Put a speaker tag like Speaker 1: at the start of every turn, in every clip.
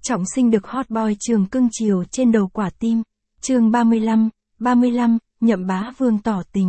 Speaker 1: Trọng sinh được hot boy Trường cưng chiều trên đầu quả tim. Chương 35, Nhậm Bá Vương tỏ tình.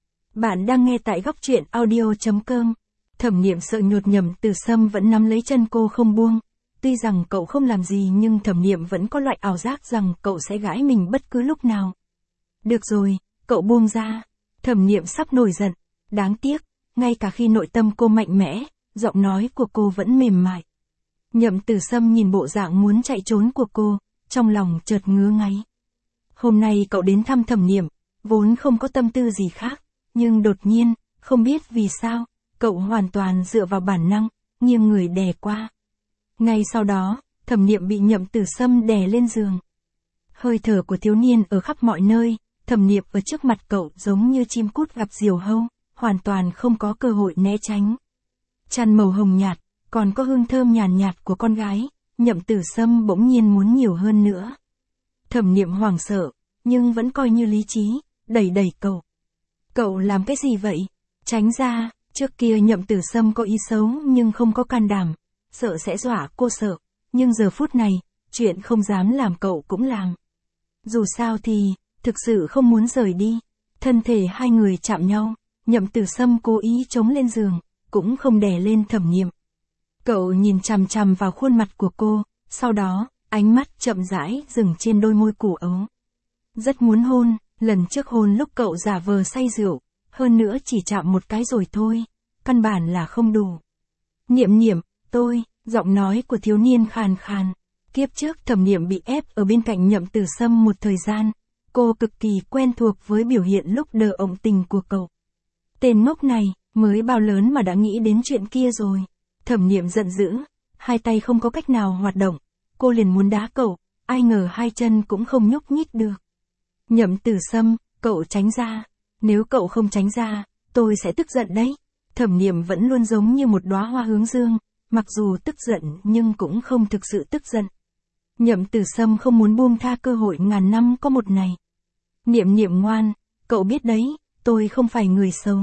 Speaker 1: Bạn đang nghe tại góc truyện audio.com. Thẩm Niệm sợ nhột Nhậm Tử Sâm vẫn nắm lấy chân cô không buông. Tuy rằng cậu không làm gì nhưng Thẩm Niệm vẫn có loại ảo giác rằng cậu sẽ gãi mình bất cứ lúc nào. Được rồi, cậu buông ra. Thẩm Niệm sắp nổi giận. Đáng tiếc, ngay cả khi nội tâm cô mạnh mẽ, giọng nói của cô vẫn mềm mại. Nhậm Tử Sâm nhìn bộ dạng muốn chạy trốn của cô, trong lòng chợt ngứa ngáy. Hôm nay cậu đến thăm Thẩm Niệm, vốn không có tâm tư gì khác, nhưng đột nhiên, không biết vì sao, cậu hoàn toàn dựa vào bản năng, nghiêng người đè qua. Ngay sau đó, Thẩm Niệm bị Nhậm Tử Sâm đè lên giường. Hơi thở của thiếu niên ở khắp mọi nơi, Thẩm Niệm ở trước mặt cậu giống như chim cút gặp diều hâu, hoàn toàn không có cơ hội né tránh. Chăn màu hồng nhạt, còn có hương thơm nhàn nhạt của con gái, Nhậm Tử Sâm bỗng nhiên muốn nhiều hơn nữa. Thẩm Niệm hoảng sợ, nhưng vẫn coi như lý trí, đẩy cậu. Cậu làm cái gì vậy? Tránh ra, trước kia Nhậm Tử Sâm có ý xấu nhưng không có can đảm, sợ sẽ dọa cô sợ, nhưng giờ phút này, chuyện không dám làm cậu cũng làm. Dù sao thì, thực sự không muốn rời đi. Thân thể hai người chạm nhau, Nhậm Tử Sâm cố ý chống lên giường, cũng không đè lên Thẩm Niệm. Cậu nhìn chằm chằm vào khuôn mặt của cô, sau đó, ánh mắt chậm rãi dừng trên đôi môi củ ấu. Rất muốn hôn, lần trước hôn lúc cậu giả vờ say rượu, hơn nữa chỉ chạm một cái rồi thôi, căn bản là không đủ. Niệm, giọng nói của thiếu niên khàn khàn. Kiếp trước Thẩm Niệm bị ép ở bên cạnh Nhậm Tử Sâm một thời gian, cô cực kỳ quen thuộc với biểu hiện lúc đờ ổng tình của cậu. Tên ngốc này, mới bao lớn mà đã nghĩ đến chuyện kia rồi. Thẩm Niệm giận dữ, hai tay không có cách nào hoạt động, cô liền muốn đá cậu, ai ngờ hai chân cũng không nhúc nhích được. Nhậm Tử Sâm, cậu tránh ra, nếu cậu không tránh ra, tôi sẽ tức giận đấy. Thẩm Niệm vẫn luôn giống như một đóa hoa hướng dương, mặc dù tức giận nhưng cũng không thực sự tức giận. Nhậm Tử Sâm không muốn buông tha cơ hội ngàn năm có một này. Niệm ngoan, cậu biết đấy, tôi không phải người xấu.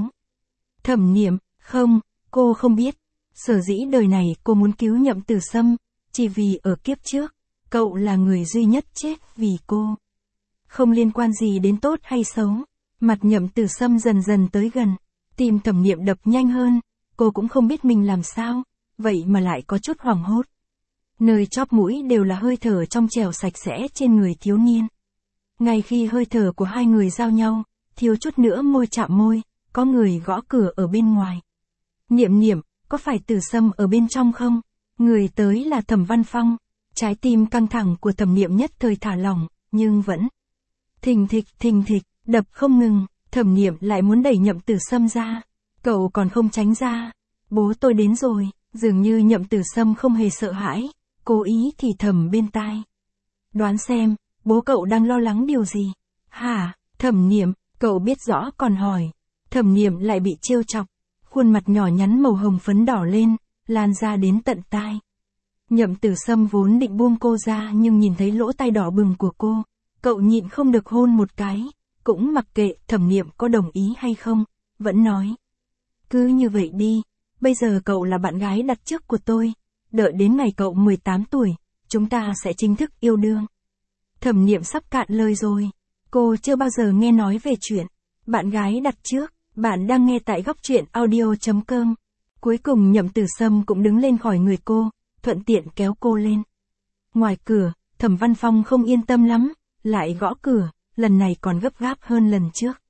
Speaker 1: Thẩm Niệm, không, cô không biết. Sở dĩ đời này cô muốn cứu Nhậm Tử Sâm, chỉ vì ở kiếp trước, cậu là người duy nhất chết vì cô. Không liên quan gì đến tốt hay xấu. Mặt Nhậm Tử Sâm dần dần tới gần, tim Thẩm Niệm đập nhanh hơn, cô cũng không biết mình làm sao, vậy mà lại có chút hoảng hốt. Nơi chóp mũi đều là hơi thở trong trẻo sạch sẽ trên người thiếu niên. Ngay khi hơi thở của hai người giao nhau, thiếu chút nữa môi chạm môi, có người gõ cửa ở bên ngoài. Niệm, có phải Tử Sâm ở bên trong không? Người tới là Thẩm Văn Phong. Trái tim căng thẳng của Thẩm Niệm nhất thời thả lỏng, nhưng vẫn thình thịch, đập không ngừng. Thẩm Niệm lại muốn đẩy Nhậm Tử Sâm ra. Cậu còn không tránh ra. Bố tôi đến rồi. Dường như Nhậm Tử Sâm không hề sợ hãi, cố ý thì thầm bên tai. Đoán xem, bố cậu đang lo lắng điều gì? Hả? Thẩm Niệm, cậu biết rõ còn hỏi. Thẩm Niệm lại bị trêu chọc. Khuôn mặt nhỏ nhắn màu hồng phấn đỏ lên, lan ra đến tận tai. Nhậm Tử Sâm vốn định buông cô ra nhưng nhìn thấy lỗ tai đỏ bừng của cô, cậu nhịn không được hôn một cái, cũng mặc kệ Thẩm Niệm có đồng ý hay không, vẫn nói. Cứ như vậy đi, bây giờ cậu là bạn gái đặt trước của tôi, đợi đến ngày cậu 18 tuổi, chúng ta sẽ chính thức yêu đương. Thẩm Niệm sắp cạn lời rồi, cô chưa bao giờ nghe nói về chuyện bạn gái đặt trước. Bạn đang nghe tại góc truyện audio.com. Cuối cùng Nhậm Tử Sâm cũng đứng lên khỏi người cô, thuận tiện kéo cô lên. Ngoài cửa, Thẩm Văn Phong không yên tâm lắm, lại gõ cửa, lần này còn gấp gáp hơn lần trước.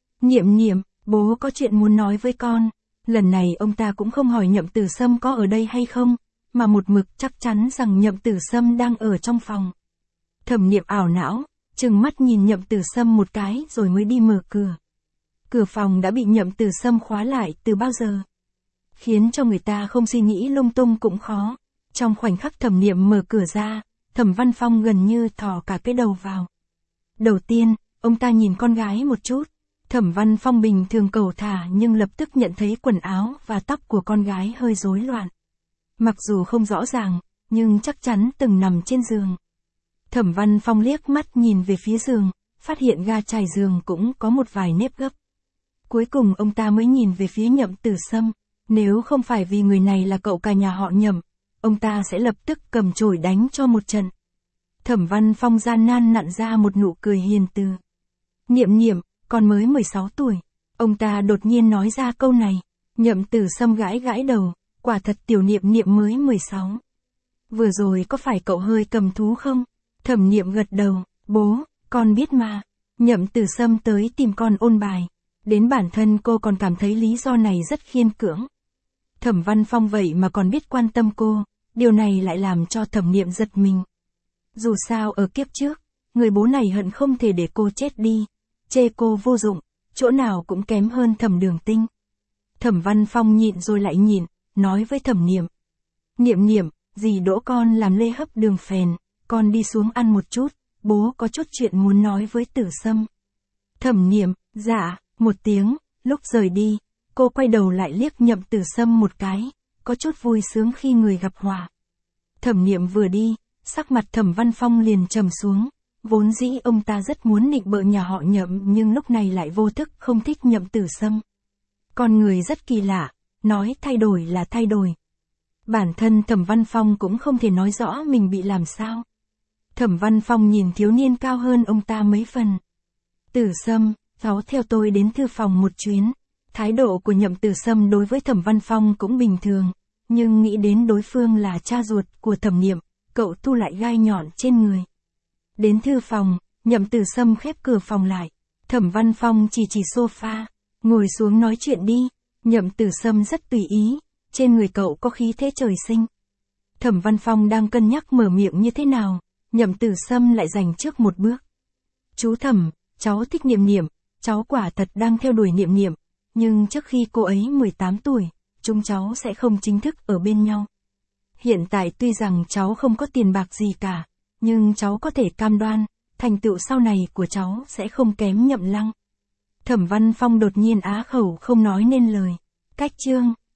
Speaker 1: Niệm, bố có chuyện muốn nói với con. Lần này ông ta cũng không hỏi Nhậm Tử Sâm có ở đây hay không, mà một mực chắc chắn rằng Nhậm Tử Sâm đang ở trong phòng. Thẩm Niệm ảo não, trừng mắt nhìn Nhậm Tử Sâm một cái rồi mới đi mở cửa. Cửa phòng đã bị Nhậm Tử Sâm khóa lại từ bao giờ. Khiến cho người ta không suy nghĩ lung tung cũng khó. Trong khoảnh khắc Thẩm Niệm mở cửa ra, Thẩm Văn Phong gần như thò cả cái đầu vào. Đầu tiên, ông ta nhìn con gái một chút. Thẩm Văn Phong bình thường cầu thả nhưng lập tức nhận thấy quần áo và tóc của con gái hơi rối loạn. Mặc dù không rõ ràng, nhưng chắc chắn từng nằm trên giường. Thẩm Văn Phong liếc mắt nhìn về phía giường, phát hiện ga trải giường cũng có một vài nếp gấp. Cuối cùng ông ta mới nhìn về phía Nhậm Tử Sâm, nếu không phải vì người này là cậu cả nhà họ Nhậm, ông ta sẽ lập tức cầm chổi đánh cho một trận. Thẩm Văn Phong gian nan nặn ra một nụ cười hiền từ. Niệm Niệm, con mới 16 tuổi. Ông ta đột nhiên nói ra câu này. Nhậm Tử Sâm gãi gãi đầu, quả thật tiểu Niệm Niệm mới 16. Vừa rồi có phải cậu hơi cầm thú không? Thẩm Niệm gật đầu, bố, con biết mà. Nhậm Tử Sâm tới tìm con ôn bài. Đến bản thân cô còn cảm thấy lý do này rất khiên cưỡng. Thẩm Văn Phong vậy mà còn biết quan tâm cô, điều này lại làm cho Thẩm Niệm giật mình. Dù sao ở kiếp trước, người bố này hận không thể để cô chết đi, chê cô vô dụng, chỗ nào cũng kém hơn Thẩm Đường Tinh. Thẩm Văn Phong nhịn rồi lại nhịn, nói với Thẩm Niệm. Niệm Niệm, dì đỗ con làm lê hấp đường phèn, con đi xuống ăn một chút, bố có chút chuyện muốn nói với Tử Sâm. Thẩm Niệm, dạ, một tiếng, lúc rời đi, cô quay đầu lại liếc Nhậm Tử Sâm một cái, có chút vui sướng khi người gặp hòa. Thẩm Niệm vừa đi, sắc mặt Thẩm Văn Phong liền trầm xuống, vốn dĩ ông ta rất muốn nịnh bợ nhà họ Nhậm nhưng lúc này lại vô thức không thích Nhậm Tử Sâm. Con người rất kỳ lạ, nói thay đổi là thay đổi. Bản thân Thẩm Văn Phong cũng không thể nói rõ mình bị làm sao. Thẩm Văn Phong nhìn thiếu niên cao hơn ông ta mấy phần. Tử Sâm, cháu theo tôi đến thư phòng một chuyến. Thái độ của Nhậm Tử Sâm đối với Thẩm Văn Phong cũng bình thường, nhưng nghĩ đến đối phương là cha ruột của Thẩm Niệm, cậu thu lại gai nhọn trên người. Đến thư phòng, Nhậm Tử Sâm khép cửa phòng lại. Thẩm Văn Phong chỉ sofa, ngồi xuống nói chuyện đi. Nhậm Tử Sâm rất tùy ý, trên người cậu có khí thế trời sinh. Thẩm Văn Phong đang cân nhắc mở miệng như thế nào, Nhậm Tử Sâm lại giành trước một bước. Chú Thẩm, cháu thích Niệm Niệm, cháu quả thật đang theo đuổi Niệm Niệm, nhưng trước khi cô ấy 18 tuổi, chúng cháu sẽ không chính thức ở bên nhau. Hiện tại tuy rằng cháu không có tiền bạc gì cả, nhưng cháu có thể cam đoan, thành tựu sau này của cháu sẽ không kém Nhậm Lăng. Thẩm Văn Phong đột nhiên á khẩu không nói nên lời. Cách chương